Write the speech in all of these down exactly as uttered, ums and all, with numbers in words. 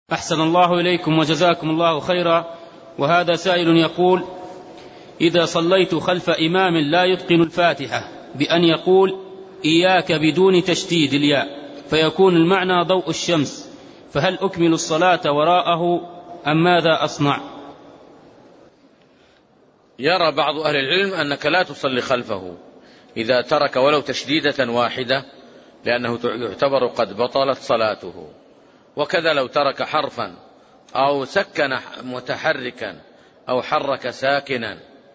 أحسن الله إليكم وجزاكم الله خيرا. وهذا سائل يقول: إذا صليت خلف إمام لا يتقن الفاتحة بأن يقول إياك بدون تشديد الياء فيكون المعنى ضوء الشمس، فهل أكمل الصلاة وراءه أم ماذا أصنع؟ يرى بعض أهل العلم أنك لا تصلي خلفه إذا ترك ولو تشديدة واحدة، لأنه يعتبر قد بطلت صلاته. وكذا لو ترك حرفا أو سكن متحركا أو حرك ساكنا.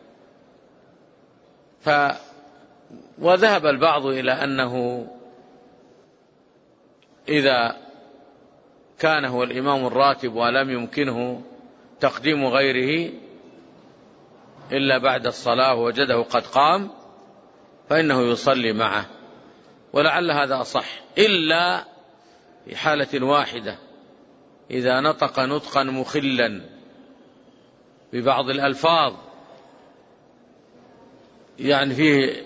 ف وذهب البعض إلى أنه إذا كان هو الإمام الراتب ولم يمكنه تقديم غيره إلا بعد الصلاة ووجده قد قام فإنه يصلي معه، ولعل هذا أصح، إلا في حالة واحدة: إذا نطق نطقا مخلا ببعض الألفاظ يعني فيه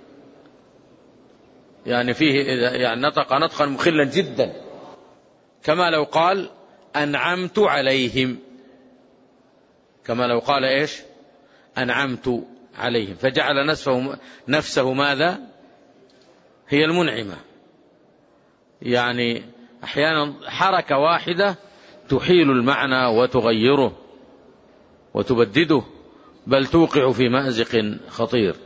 يعني فيه إذا يعني نطق نطقا مخلا جدا، كما لو قال أنعمت عليهم، كما لو قال إيش أنعمت عليهم، فجعل نفسه, نفسه ماذا هي المنعمة. يعني أحيانا حركة واحدة تحيل المعنى وتغيره وتبدده، بل توقع في مأزق خطير.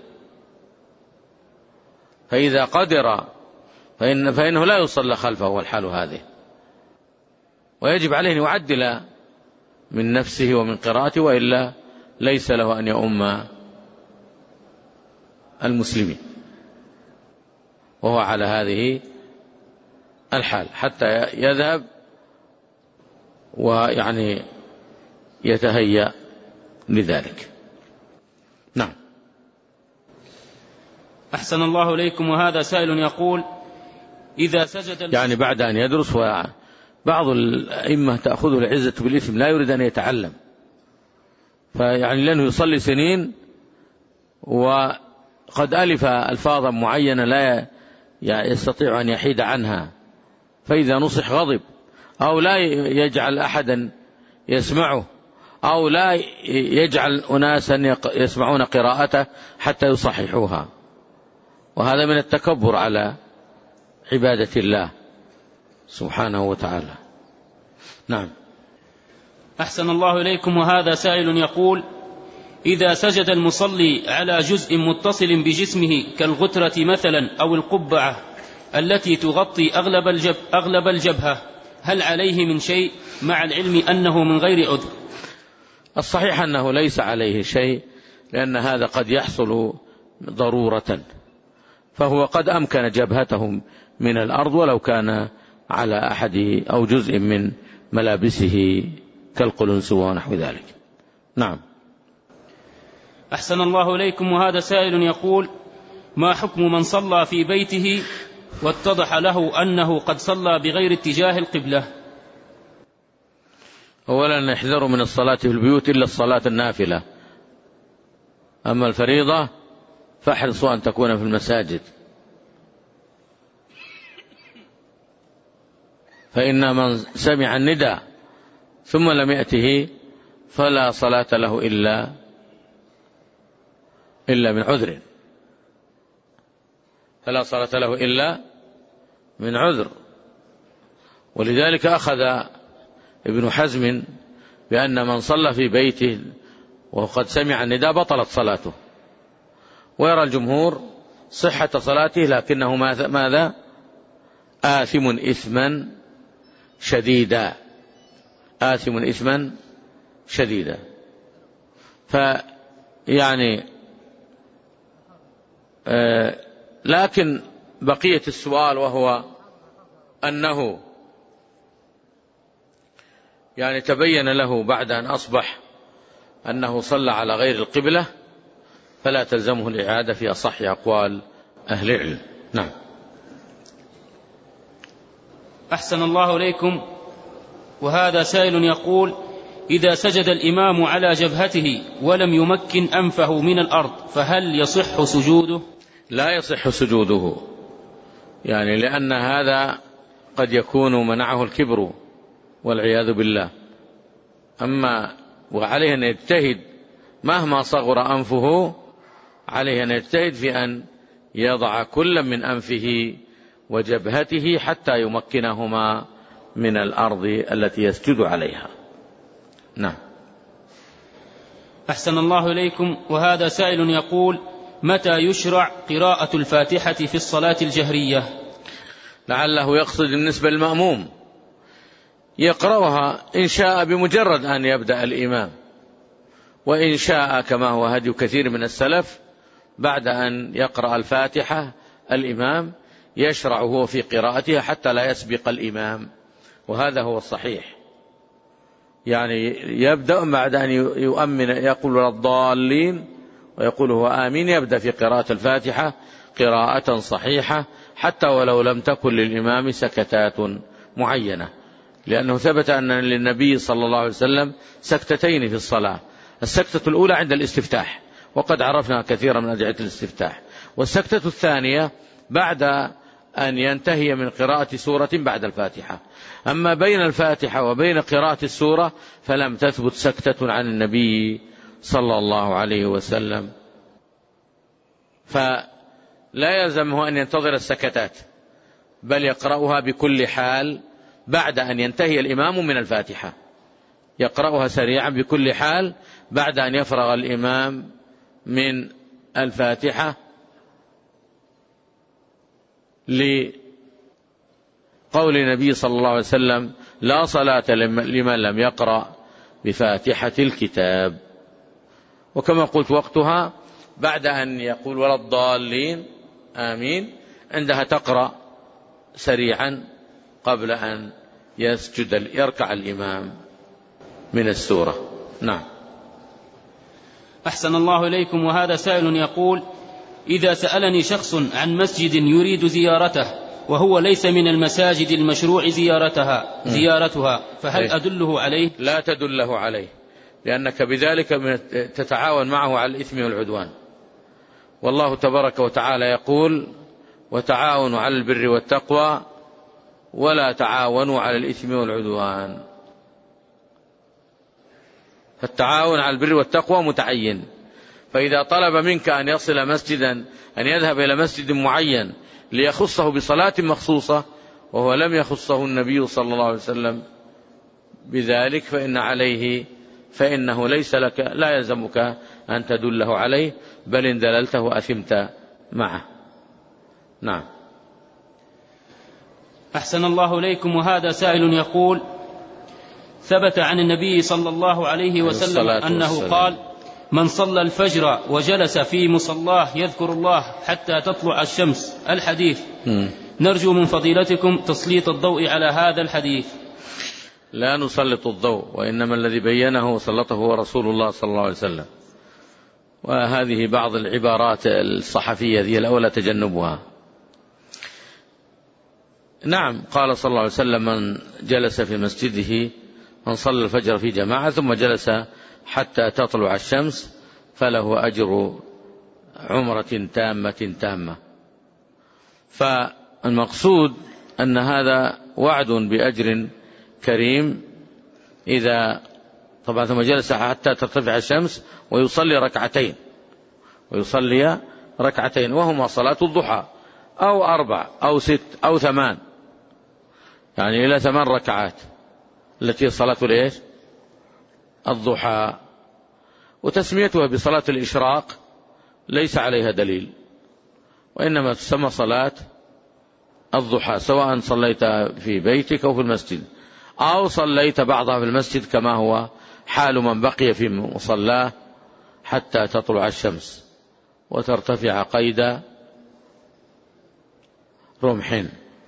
فإذا قدر فإن فإنه لا يصلى خلفه والحال هذه، ويجب عليه أن يعدل من نفسه ومن قراءته، وإلا ليس له أن يؤم المسلمين وهو على هذه الحال حتى يذهب ويعني يتهيأ لذلك. نعم. أحسن الله إليكم. وهذا سائل يقول: إذا سجد يعني بعد أن يدرس، وبعض الأئمة تأخذه العزة بالإثم لا يريد أن يتعلم، فيعني لأنه يصلي سنين وقد ألف ألفاظا معينة لا يستطيع أن يحيد عنها، فإذا نصح غضب أو لا يجعل أحدا يسمعه أو لا يجعل أناسا يسمعون قراءته حتى يصححوها، وهذا من التكبر على عبادة الله سبحانه وتعالى. نعم. أحسن الله إليكم. وهذا سائل يقول: إذا سجد المصلي على جزء متصل بجسمه كالغترة مثلا أو القبعة التي تغطي أغلب, الجب أغلب الجبهة، هل عليه من شيء مع العلم أنه من غير عذر؟ الصحيح أنه ليس عليه شيء، لأن هذا قد يحصل ضرورة، فهو قد أمكن جبهته من الأرض ولو كان على أحد أو جزء من ملابسه كالقلنسوة ونحو ذلك. نعم. أحسن الله إليكم. وهذا سائل يقول: ما حكم من صلى في بيته واتضح له أنه قد صلى بغير اتجاه القبلة؟ أولا نحذر من الصلاة في البيوت إلا الصلاة النافلة، أما الفريضة فاحرصوا أن تكون في المساجد، فإن من سمع النداء ثم لم يأته فلا صلاة له إلا إلا من عذر، فلا صلاة له إلا من عذر. ولذلك أخذ ابن حزم بأن من صلى في بيته وقد سمع النداء بطلت صلاته، ويرى الجمهور صحة صلاته لكنه ماذا آثم إثما شديدا، آثم إثما شديدا. فيعني آه لكن بقية السؤال وهو أنه يعني تبين له بعد أن أصبح أنه صلى على غير القبلة، فلا تلزمه الإعادة في أصح أقوال أهل العلم. نعم. أحسن الله إليكم. وهذا سائل يقول: إذا سجد الإمام على جبهته ولم يمكن أنفه من الأرض فهل يصح سجوده؟ لا يصح سجوده، يعني لأن هذا قد يكون منعه الكبر والعياذ بالله. أما وعليه أن يجتهد مهما صغر أنفه، عليه أن يجتهد في أن يضع كل من أنفه وجبهته حتى يمكنهما من الأرض التي يسجد عليها. نعم. أحسن الله إليكم. وهذا سائل يقول: متى يشرع قراءة الفاتحة في الصلاة الجهرية؟ لعله يقصد بالنسبة للمأموم، يقرأها إن شاء بمجرد أن يبدأ الإمام، وإن شاء كما هو هدي كثير من السلف بعد أن يقرأ الفاتحة الإمام يشرع هو في قراءتها حتى لا يسبق الإمام، وهذا هو الصحيح. يعني يبدأ بعد أن يؤمن يقول ولا الضالين ويقول هو آمين، يبدأ في قراءة الفاتحة قراءة صحيحة حتى ولو لم تكن للإمام سكتات معينة، لأنه ثبت أن للنبي صلى الله عليه وسلم سكتتين في الصلاة: السكتة الأولى عند الاستفتاح، وقد عرفنا كثيرا من أدعية الاستفتاح، والسكتة الثانية بعد أن ينتهي من قراءة سورة بعد الفاتحة. أما بين الفاتحة وبين قراءة السورة فلم تثبت سكتة عن النبي صلى الله عليه وسلم، فلا يلزمه أن ينتظر السكتات، بل يقرأها بكل حال بعد أن ينتهي الإمام من الفاتحة، يقرأها سريعا بكل حال بعد أن يفرغ الإمام من الفاتحة، لقول النبي صلى الله عليه وسلم: لا صلاة لمن لم يقرأ بفاتحة الكتاب. وكما قلت وقتها بعد أن يقول ولا الضالين آمين، عندها تقرأ سريعا قبل أن يسجد يركع الإمام من السورة. نعم. أحسن الله إليكم. وهذا سائل يقول: إذا سألني شخص عن مسجد يريد زيارته وهو ليس من المساجد المشروع زيارتها زيارتها فهل أدله عليه؟ لا تدله عليه، لأنك بذلك تتعاون معه على الإثم والعدوان، والله تبارك وتعالى يقول: وتعاونوا على البر والتقوى ولا تعاونوا على الإثم والعدوان. فالتعاون على البر والتقوى متعين، فإذا طلب منك أن يصل مسجدا، أن يذهب إلى مسجد معين ليخصه بصلاة مخصوصة وهو لم يخصه النبي صلى الله عليه وسلم بذلك، فإن عليه فإنه ليس لك لا يلزمك أن تدله عليه، بل إن دللته أثمت معه. نعم. أحسن الله إليكم. وهذا سائل يقول: ثبت عن النبي صلى الله عليه وسلم أنه والسلام. قال: من صلى الفجر وجلس في مصلاه يذكر الله حتى تطلع الشمس. الحديث م. نرجو من فضيلتكم تسليط الضوء على هذا الحديث. لا نسلط الضوء، وإنما الذي بينه وسلطه هو رسول الله صلى الله عليه وسلم، وهذه بعض العبارات الصحفية ذي الأولى تجنبها. نعم، قال صلى الله عليه وسلم: من جلس في مسجده من صلى الفجر في جماعة ثم جلس حتى تطلع الشمس فله أجر عمرة تامة تامة. فالمقصود أن هذا وعد بأجر كريم إذا طبعا ثم جلس حتى ترتفع الشمس ويصلي ركعتين ويصلي ركعتين وهما صلاة الضحى، أو أربع أو ست أو ثمان، يعني إلى ثمان ركعات التي صلاة الإيش الضحى. وتسميتها بصلاة الإشراق ليس عليها دليل، وإنما تسمى صلاة الضحى، سواء صليت في بيتك أو في المسجد، أو صليت بعضها في المسجد كما هو حال من بقي في مصلاه حتى تطلع الشمس وترتفع قيد رمح.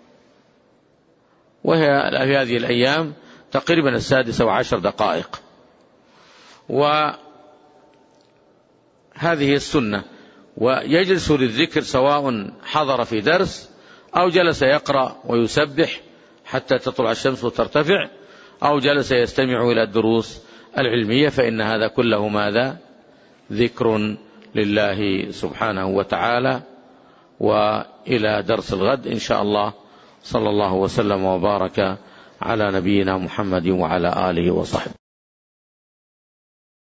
وهي في هذه الأيام تقريبا السادسة وعشر دقائق. وهذه السنة. ويجلس للذكر سواء حضر في درس أو جلس يقرأ ويسبح حتى تطلع الشمس وترتفع، أو جلس يستمع إلى الدروس العلمية، فإن هذا كله ماذا؟ ذكر لله سبحانه وتعالى. وإلى درس الغد إن شاء الله. صلى الله وسلم وبارك على نبينا محمد وعلى آله وصحبه.